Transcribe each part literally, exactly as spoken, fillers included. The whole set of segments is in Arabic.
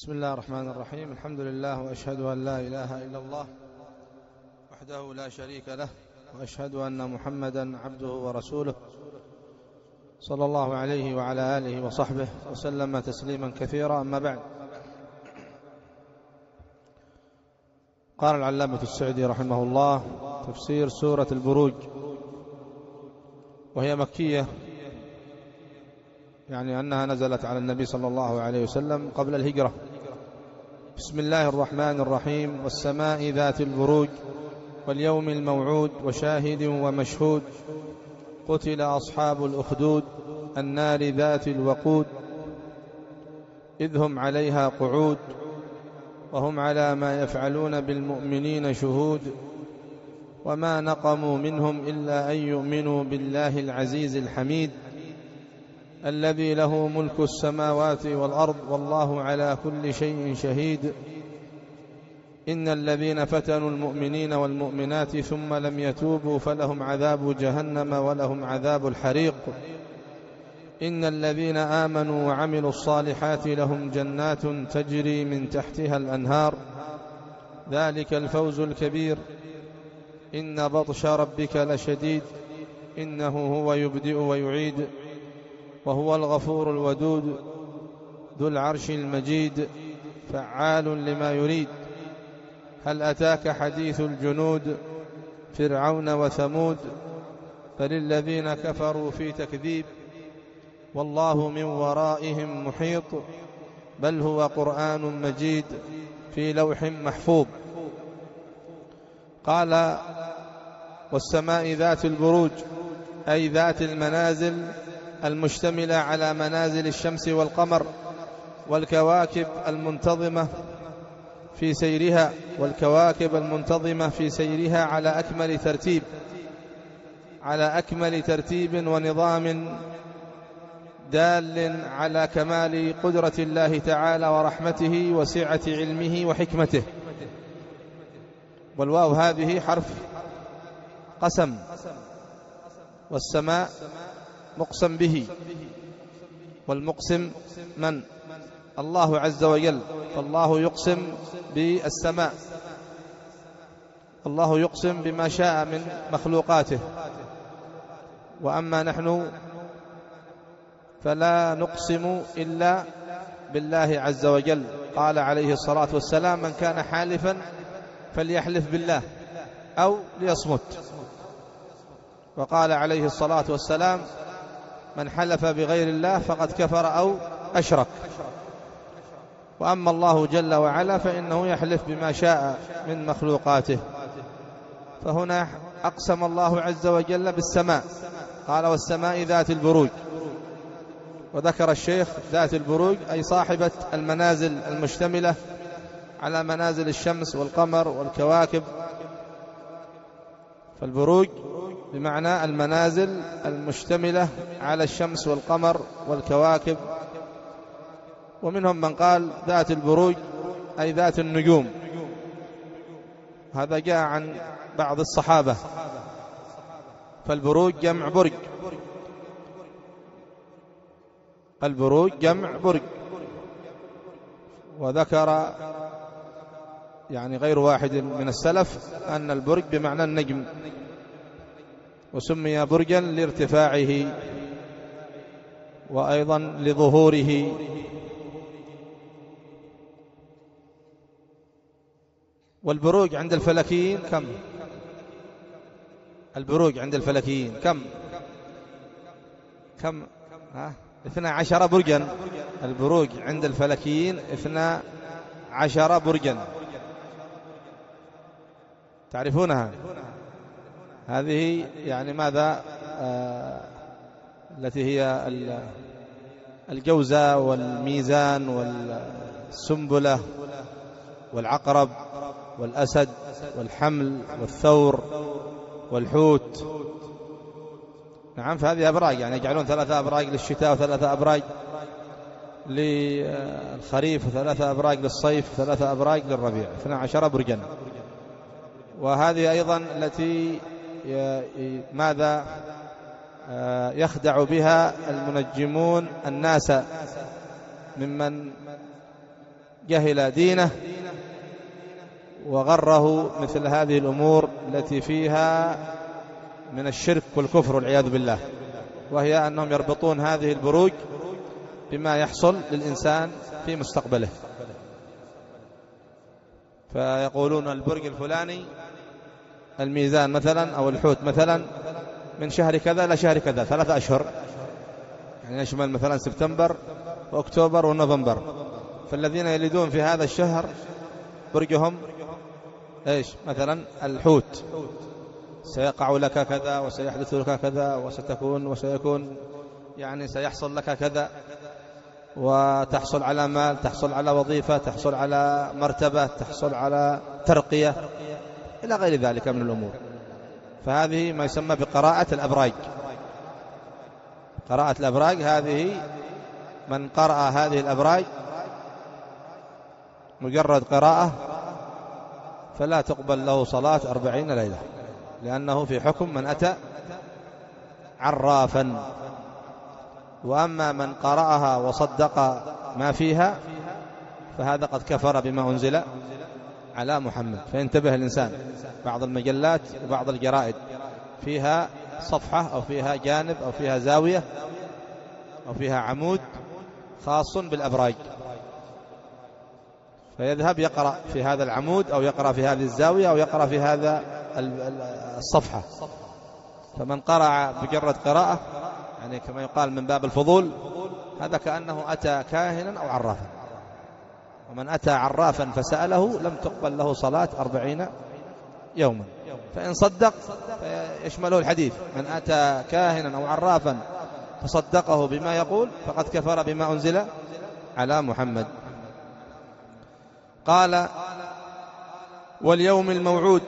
بسم الله الرحمن الرحيم. الحمد لله، وأشهد أن لا إله إلا الله وحده لا شريك له، وأشهد أن محمدا عبده ورسوله صلى الله عليه وعلى آله وصحبه وسلم تسليما كثيرا. أما بعد، قال العلامة السعدي رحمه الله: تفسير سورة البروج، وهي مكية، يعني أنها نزلت على النبي صلى الله عليه وسلم قبل الهجرة. بسم الله الرحمن الرحيم: والسماء ذات البروج واليوم الموعود وشاهد ومشهود، قتل أصحاب الأخدود النار ذات الوقود، إذ هم عليها قعود وهم على ما يفعلون بالمؤمنين شهود، وما نقموا منهم إلا أن يؤمنوا بالله العزيز الحميد الذي له ملك السماوات والأرض والله على كل شيء شهيد. إن الذين فتنوا المؤمنين والمؤمنات ثم لم يتوبوا فلهم عذاب جهنم ولهم عذاب الحريق. إن الذين آمنوا وعملوا الصالحات لهم جنات تجري من تحتها الأنهار، ذلك الفوز الكبير. إن بطش ربك لشديد، إنه هو يبدئ ويعيد، وهو الغفور الودود ذو العرش المجيد، فعال لما يريد. هل أتاك حديث الجنود فرعون وثمود، فللذين كفروا في تكذيب، والله من ورائهم محيط، بل هو قرآن مجيد في لوح محفوظ. قال: والسماء ذات البروج، أي ذات المنازل المشتملة على منازل الشمس والقمر والكواكب المنتظمة في سيرها والكواكب المنتظمة في سيرها على أكمل ترتيب على أكمل ترتيب ونظام، دال على كمال قدرة الله تعالى ورحمته وسعة علمه وحكمته. والواو هذه حرف قسم، والسماء مقسم به، والمقسم من؟ الله عز وجل. فالله يقسم بالسماء، الله يقسم بما شاء من مخلوقاته، وأما نحن فلا نقسم إلا بالله عز وجل. قال عليه الصلاة والسلام: من كان حالفا فليحلف بالله أو ليصمت. وقال عليه الصلاة والسلام: من حلف بغير الله فقد كفر أو أشرك. وأما الله جل وعلا فإنه يحلف بما شاء من مخلوقاته. فهنا أقسم الله عز وجل بالسماء، قال: والسماء ذات البروج. وذكر الشيخ ذات البروج أي صاحبة المنازل المشتملة على منازل الشمس والقمر والكواكب. فالبروج بمعنى المنازل المشتملة على الشمس والقمر والكواكب. ومنهم من قال ذات البروج أي ذات النجوم، هذا جاء عن بعض الصحابة. فالبروج جمع برج، البروج جمع برج. وذكر يعني غير واحد من السلف أن البرج بمعنى النجم، وسمي برجا لارتفاعه وأيضا لظهوره. والبروج عند الفلكيين كم؟ البروج عند الفلكيين كم؟ كم؟ ها؟ اثنا عشر برجا. البروج عند الفلكيين اثنا عشر برجا، تعرفونها؟ هذه يعني ماذا؟ آه التي هي الجوزة والميزان والسنبلة والعقرب والأسد والحمل والثور والحوت. نعم، فهذه أبراج، يعني يجعلون ثلاثة أبراج للشتاء وثلاثة أبراج للخريف وثلاثة أبراج للصيف وثلاثة أبراج للربيع، اثنا عشر برجا. وهذه أيضا التي ماذا يخدع بها المنجمون الناس ممن جهل دينه وغره مثل هذه الأمور التي فيها من الشرك والكفر والعياذ بالله، وهي أنهم يربطون هذه البروج بما يحصل للإنسان في مستقبله، فيقولون البرج الفلاني الميزان مثلا أو الحوت مثلا من شهر كذا إلى شهر كذا ثلاثة أشهر، يعني يشمل مثلا سبتمبر وأكتوبر ونوفمبر، فالذين يلدون في هذا الشهر برجهم إيش؟ مثلا الحوت، سيقع لك كذا وسيحدث لك كذا وستكون وسيكون يعني سيحصل لك كذا، وتحصل على مال، تحصل على وظيفة، تحصل على مرتبة، تحصل على ترقية إلى غير ذلك من الأمور. فهذه ما يسمى بقراءة الأبراج. قراءة الأبراج هذه من قرأ هذه الأبراج مجرد قراءة فلا تقبل له صلاة أربعين ليلة، لأنه في حكم من أتى عرافا. وأما من قرأها وصدق ما فيها فهذا قد كفر بما أنزل على محمد. فينتبه الإنسان، بعض المجلات وبعض الجرائد فيها صفحة أو فيها جانب أو فيها زاوية أو فيها عمود خاص بالأبراج، فيذهب يقرأ في هذا العمود أو يقرأ في هذه الزاوية أو يقرأ في هذا الصفحة. فمن قرأ بجرد قراءة يعني كما يقال من باب الفضول، هذا كأنه أتى كاهنا أو عرافا. ومن أتى عرافا فسأله لم تقبل له صلاة أربعين يوما. فإن صدق يشمله الحديث: من أتى كاهنا أو عرافا فصدقه بما يقول فقد كفر بما أنزل على محمد. قال: واليوم الموعود.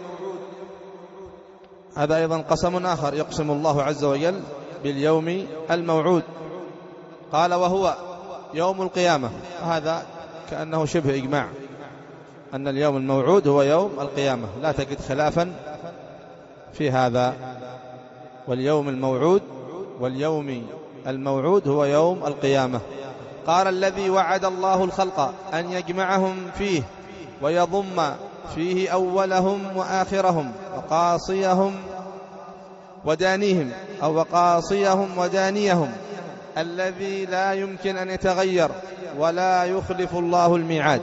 هذا أيضا قسم آخر يقسم الله عز وجل باليوم الموعود. قال: وهو يوم القيامة. هذا كأنه شبه إجماع أن اليوم الموعود هو يوم القيامة، لا تجد خلافا في هذا. واليوم الموعود واليوم الموعود هو يوم القيامة. قال: الذي وعد الله الخلق أن يجمعهم فيه ويضم فيه أولهم وآخرهم وقاصيهم ودانيهم أو وقاصيهم ودانيهم، الذي لا يمكن أن يتغير ولا يخلف الله الميعاد.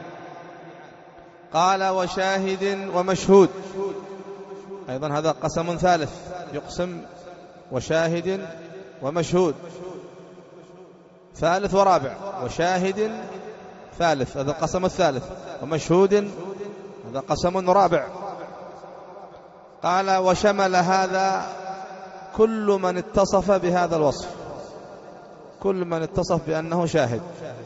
قال: وشاهد ومشهود. أيضا هذا قسم ثالث يقسم وشاهد ومشهود، ثالث ورابع. وشاهد ثالث، هذا القسم الثالث، ومشهود هذا قسم رابع. قال: وشمل هذا كل من اتصف بهذا الوصف، كل من اتصف بأنه شاهد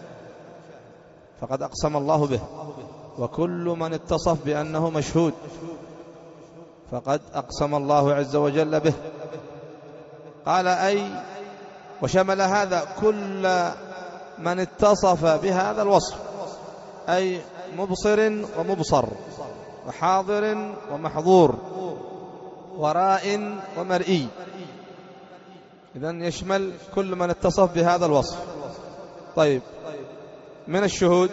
فقد أقسم الله به، وكل من اتصف بأنه مشهود فقد أقسم الله عز وجل به. قال: أي وشمل هذا كل من اتصف بهذا الوصف، أي مبصر ومبصر وحاضر ومحظور وراء ومرئي. إذن يشمل كل من اتصف بهذا الوصف. طيب، من الشهود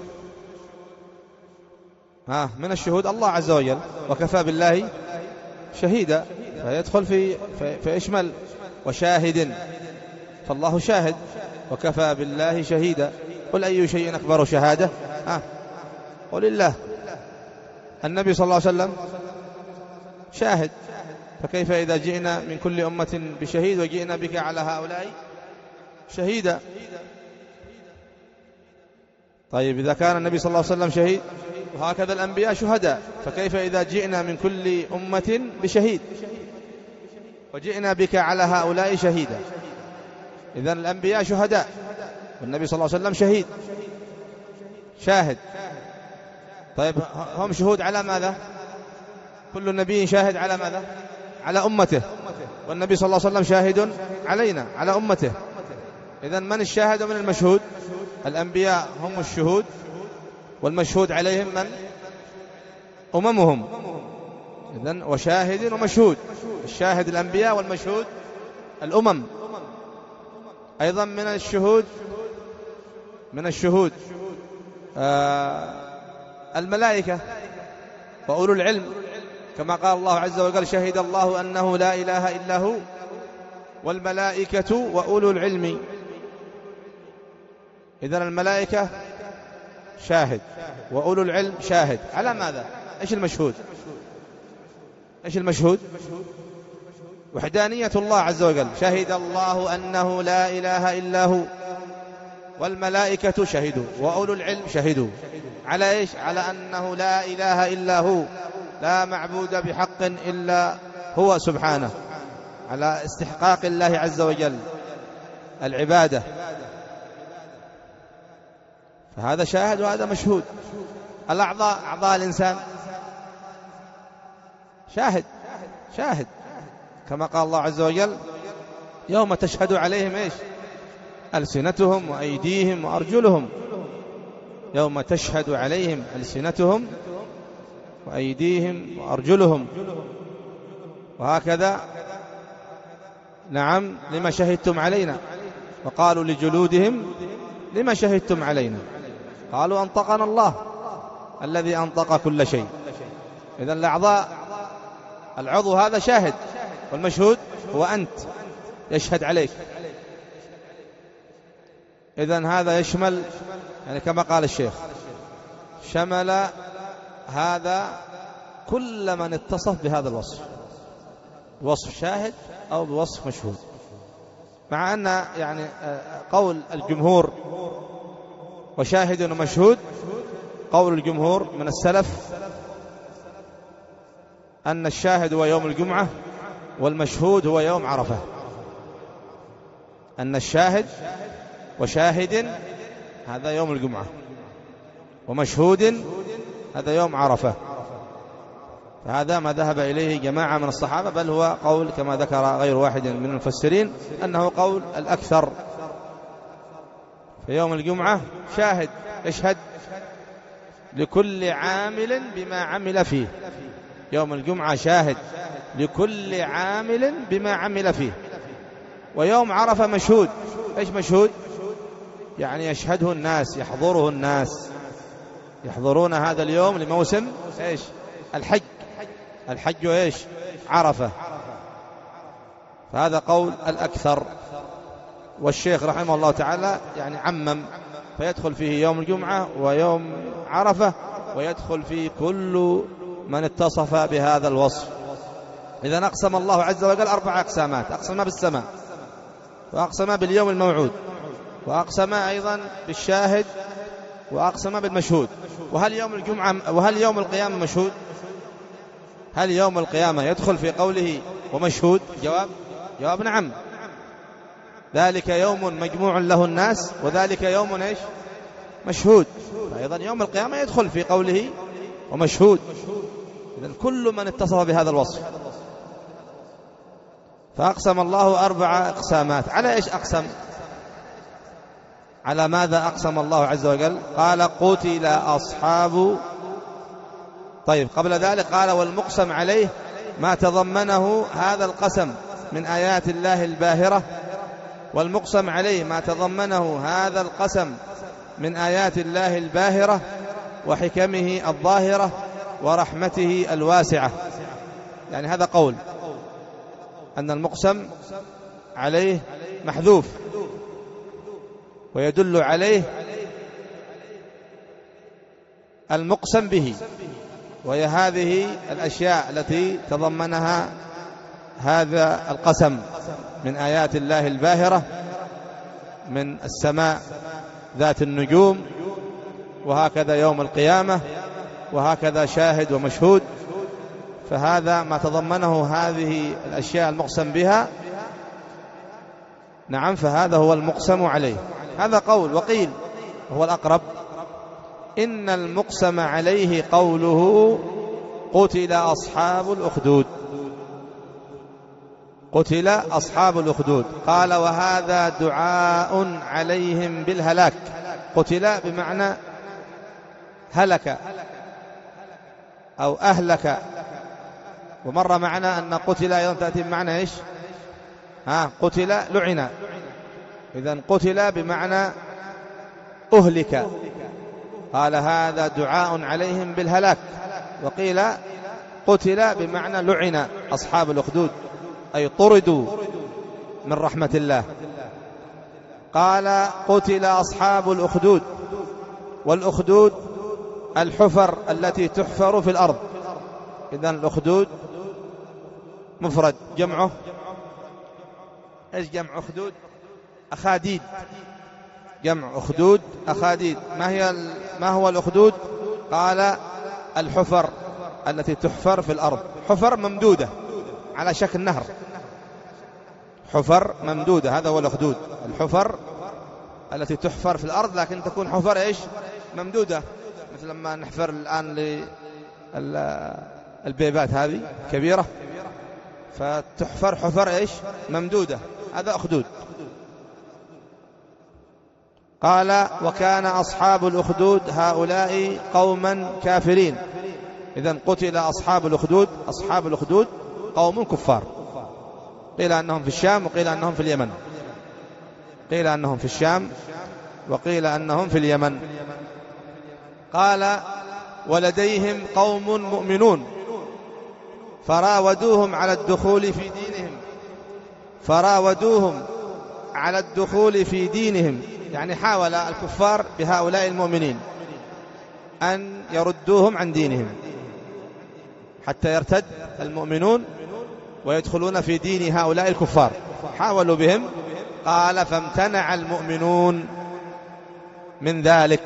ها من الشهود الله عز وجل: وكفى بالله شهيدا، فيدخل في فيشمل وشاهد، فالله شاهد وكفى بالله شهيدا. قل أي شيء أكبر شهادة؟ ها قل الله. النبي صلى الله عليه وسلم شاهد، فكيف إذا جئنا من كل أمة بشهيد وجئنا بك على هؤلاء شهيدا؟ طيب، إذا كان النبي صلى الله عليه وسلم شهيد وهكذا الأنبياء شهداء، فكيف إذا جئنا من كل أمة بشهيد وجئنا بك على هؤلاء شهيدا؟ إذن الأنبياء شهداء والنبي صلى الله عليه وسلم شهيد شاهد. طيب، هم شهود على ماذا؟ كل نبي شاهد على ماذا؟ على أمته، والنبي صلى الله عليه وسلم شاهد علينا على أمته. إذن من الشاهد ومن المشهود؟ الأنبياء هم الشهود، والمشهود عليهم من؟ أممهم. إذن وشاهد ومشهود، الشاهد الأنبياء والمشهود الأمم. أيضا من الشهود من الشهود آه الملائكة وأولو العلم، كما قال الله عز وجل: شهد الله أنه لا إله إلا هو والملائكة وأولو العلم. إذن الملائكة شاهد وأولو العلم شاهد. على ماذا؟ إيش المشهود؟ إيش المشهود؟ وحدانية الله عز وجل. شهد الله أنه لا إله إلا هو والملائكة شهدوا وأولو العلم شهدوا. على إيش؟ على أنه لا إله إلا هو، لا معبود بحق إلا هو سبحانه، على استحقاق الله عز وجل العبادة. فهذا شاهد وهذا مشهود. الأعضاء، أعضاء الإنسان شاهد شاهد كما قال الله عز وجل: يوم تشهد عليهم إيش؟ ألسنتهم وأيديهم وأرجلهم. يوم تشهد عليهم ألسنتهم وأيديهم وأرجلهم. وهكذا نعم: لما شهدتم علينا؟ وقالوا لجلودهم: لما شهدتم علينا؟ قالوا: أنطقنا الله الذي أنطق كل شيء. إذن الأعضاء، العضو هذا شاهد، والمشهود هو أنت، يشهد عليك. إذن هذا يشمل، يعني كما قال الشيخ، شمل هذا كل من اتصف بهذا الوصف، وصف شاهد أو بوصف مشهود. مع أن يعني قول الجمهور وشاهد ومشهود، قول الجمهور من السلف أن الشاهد هو يوم الجمعة والمشهود هو يوم عرفة. أن الشاهد وشاهد هذا يوم الجمعة، ومشهود هذا يوم عرفة. فهذا ما ذهب إليه جماعة من الصحابة، بل هو قول كما ذكر غير واحد من المفسرين أنه قول الأكثر. في يوم الجمعة شاهد يشهد لكل عامل بما عمل فيه. يوم الجمعة شاهد لكل عامل بما عمل فيه. ويوم عرفة مشهود. إيش مشهود؟ يعني يشهده الناس، يحضره الناس، يحضرون هذا اليوم لموسم إيش؟ الحج. الحج إيش؟ عرفة. فهذا قول الأكثر. والشيخ رحمه الله تعالى يعني عمم، فيدخل فيه يوم الجمعة ويوم عرفة، ويدخل فيه كل من اتصف بهذا الوصف. إذا أقسم الله عز وجل أربع أقسامات: أقسم بالسماء، وأقسم باليوم الموعود، وأقسم أيضا بالشاهد، وأقسم بالمشهود. وهل يوم الجمعة وهل يوم القيامة مشهود؟ هل يوم القيامة يدخل في قوله ومشهود؟ جواب جواب نعم. ذلك يوم مجموع له الناس، وذلك يوم إيش؟ مشهود. فأيضا يوم القيامة يدخل في قوله ومشهود. إذن كل من اتصف بهذا الوصف. فأقسم الله أربع أقسامات. على إيش أقسم؟ على ماذا أقسم الله عز وجل؟ قال: قتل أصحاب. طيب، قبل ذلك قال: والمقسم عليه ما تضمنه هذا القسم من آيات الله الباهرة. والمقسم عليه ما تضمنه هذا القسم من آيات الله الباهرة وحكمه الظاهرة ورحمته الواسعة. يعني هذا قول أن المقسم عليه محذوف، ويدل عليه المقسم به، وهي هذه الأشياء التي تضمنها هذا القسم من آيات الله الباهرة، من السماء ذات النجوم، وهكذا يوم القيامة، وهكذا شاهد ومشهود. فهذا ما تضمنه هذه الأشياء المقسم بها. نعم، فهذا هو المقسم عليه. هذا قول. وقيل هو الأقرب: إن المقسم عليه قوله: قتل أصحاب الأخدود. قتل أصحاب الأخدود. قال: وهذا دعاء عليهم بالهلاك. قتل بمعنى هلك أو أهلك. ومر معنا أن قتل أيضا تأتي بمعنى إيش؟ ها قتل لعن. إذن قتل بمعنى أهلك. قال هذا دعاء عليهم بالهلاك. وقيل قتل بمعنى لعن أصحاب الأخدود، أي طردوا من رحمة الله. قال قتل أصحاب الأخدود، والأخدود الحفر التي تحفر في الأرض. إذن الأخدود مفرد، جمعه إيش جمع أخدود؟ أخاديد. جمع أخدود أخاديد. ما هي ما هو الأخدود؟ قال الحفر التي تحفر في الأرض. حفر ممدودة على شكل نهر، حفر ممدودة، هذا هو الأخدود. الحفر التي تحفر في الأرض لكن تكون حفر إيش؟ ممدودة، مثل لما نحفر الآن للبيبات هذه كبيرة فتحفر حفر إيش؟ ممدودة، هذا أخدود. قال وكان أصحاب الأخدود هؤلاء قوما كافرين. إذن قتل أصحاب الأخدود. أصحاب الأخدود قوم كفار، قيل أنهم في الشام وقيل أنهم في اليمن. قيل أنهم في الشام وقيل أنهم في اليمن. قال ولديهم قوم مؤمنون فراودوهم على الدخول في دينهم. فراودوهم على الدخول في دينهم، يعني حاول الكفار بهؤلاء المؤمنين أن يردوهم عن دينهم حتى يرتد المؤمنون ويدخلون في دين هؤلاء الكفار. حاولوا بهم. قال فامتنع المؤمنون من ذلك.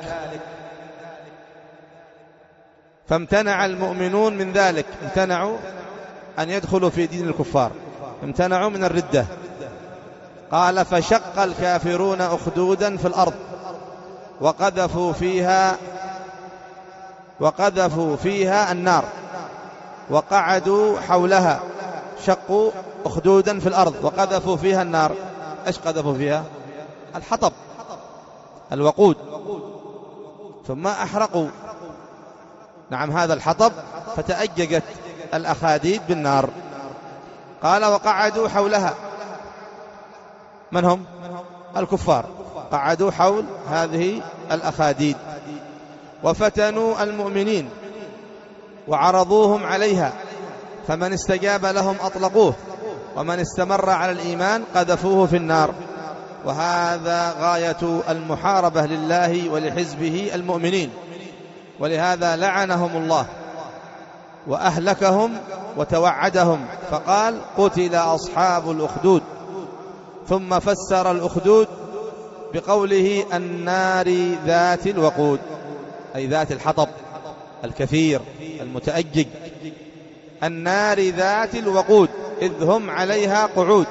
فامتنع المؤمنون من ذلك، امتنعوا أن يدخلوا في دين الكفار، امتنعوا من الردة. قال فشق الكافرون أخدودا في الأرض وقذفوا فيها وقذفوا فيها النار وقعدوا حولها. شقوا أخدودا في الأرض وقذفوا فيها النار. إيش قذفوا فيها؟ الحطب، الوقود، ثم أحرقوا نعم هذا الحطب فتأججت الأخاديد بالنار. قال وقعدوا حولها. من هم؟ الكفار. قعدوا حول هذه الأخاديد وفتنوا المؤمنين وعرضوهم عليها، فمن استجاب لهم أطلقوه ومن استمر على الإيمان قذفوه في النار. وهذا غاية المحاربة لله ولحزبه المؤمنين، ولهذا لعنهم الله وأهلكهم وتوعدهم فقال قتل أصحاب الأخدود. ثم فسر الأخدود بقوله النار ذات الوقود، أي ذات الحطب الكثير المتأجج. النار ذات الوقود إذ هم عليها قعود،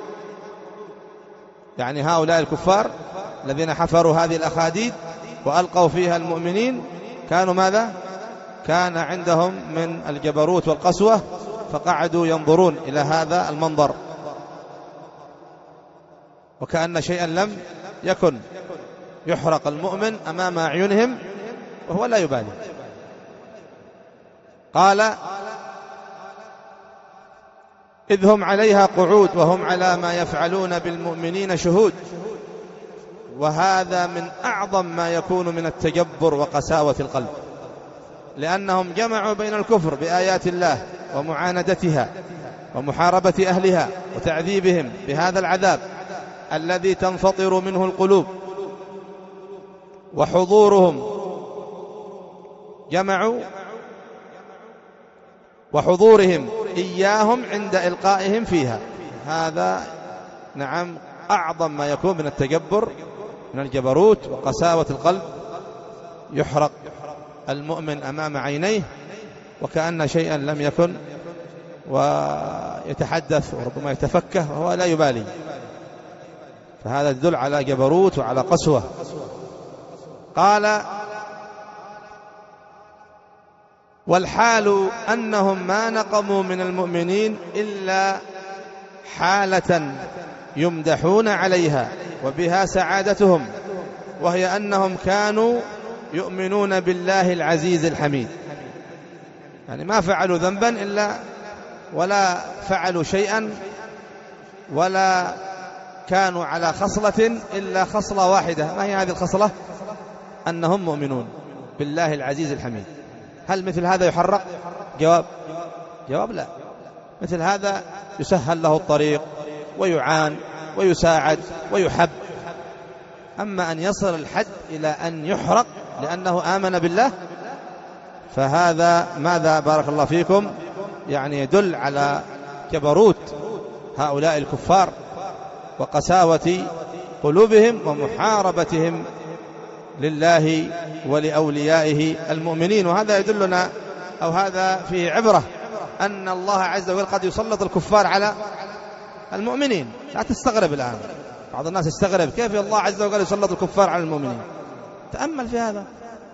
يعني هؤلاء الكفار الذين حفروا هذه الأخاديد وألقوا فيها المؤمنين كانوا ماذا؟ كان عندهم من الجبروت والقسوة فقعدوا ينظرون إلى هذا المنظر وكأن شيئا لم يكن، يحرق المؤمن أمام أعينهم وهو لا يبالي. قال إذ هم عليها قعود وهم على ما يفعلون بالمؤمنين شهود. وهذا من أعظم ما يكون من التجبر وقساوة القلب، لأنهم جمعوا بين الكفر بآيات الله ومعاندتها ومحاربة أهلها وتعذيبهم بهذا العذاب الذي تنفطر منه القلوب، وحضورهم جمعوا وحضورهم إياهم عند إلقائهم فيها. هذا نعم أعظم ما يكون من التجبر، من الجبروت وقساوة القلب. يحرق المؤمن أمام عينيه وكأن شيئا لم يكن، ويتحدث وربما يتفكه وهو لا يبالي. فهذا يدل على جبروت وعلى قسوة. قال والحال أنهم ما نقموا من المؤمنين إلا حالة يمدحون عليها وبها سعادتهم، وهي أنهم كانوا يؤمنون بالله العزيز الحميد. يعني ما فعلوا ذنبا إلا ولا فعلوا شيئا ولا كانوا على خصلة إلا خصلة واحدة. ما هي هذه الخصلة؟ أنهم مؤمنون. بالله العزيز الحميد. هل مثل هذا يحرق؟ جواب جواب لا. مثل هذا يسهل له الطريق ويعان ويساعد ويحب. أما أن يصل الحد إلى أن يحرق لأنه آمن بالله، فهذا ماذا بارك الله فيكم يعني يدل على جبروت هؤلاء الكفار وقساوة قلوبهم ومحاربتهم لله ولأوليائه المؤمنين. وهذا يدلنا أو هذا فيه عبرة أن الله عز وجل قد يسلط الكفار على المؤمنين. لا تستغرب الآن، بعض الناس يستغرب كيف الله عز وجل يسلط الكفار على المؤمنين. تأمل في هذا،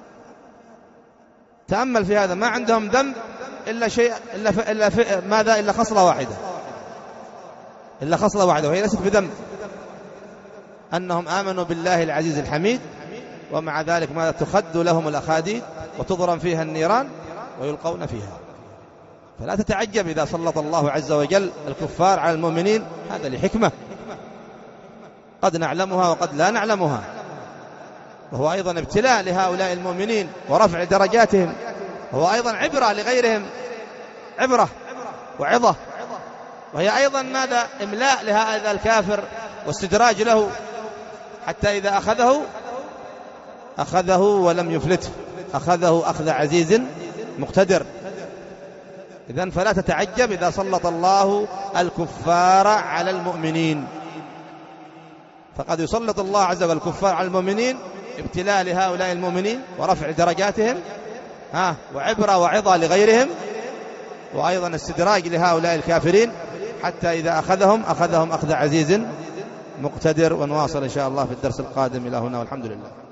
تأمل في هذا. ما عندهم ذنب إلا شيء إلا, في إلا في ماذا إلا خصلة واحدة، إلا خصلة واحدة وهي ليست بذنب، أنهم آمنوا بالله العزيز الحميد. ومع ذلك ماذا؟ تخد لهم الأخاديد وتضرم فيها النيران ويلقون فيها. فلا تتعجب إذا سلط الله عز وجل الكفار على المؤمنين، هذا لحكمة قد نعلمها وقد لا نعلمها، وهو أيضا ابتلاء لهؤلاء المؤمنين ورفع درجاتهم، وهو أيضا عبرة لغيرهم، عبرة وعظة، وهي أيضا ماذا؟ إملاء لهذا الكافر واستدراج له حتى إذا أخذه أخذه ولم يفلته، أخذه أخذ عزيز مقتدر. إذن فلا تتعجب إذا سلط الله الكفار على المؤمنين، فقد يسلط الله عز وجل الكفار على المؤمنين ابتلاء لهؤلاء المؤمنين ورفع درجاتهم ها وعبرة وعظة لغيرهم، وأيضا استدراج لهؤلاء الكافرين حتى إذا أخذهم أخذهم أخذ عزيز مقتدر. ونواصل إن شاء الله في الدرس القادم. إلى هنا والحمد لله.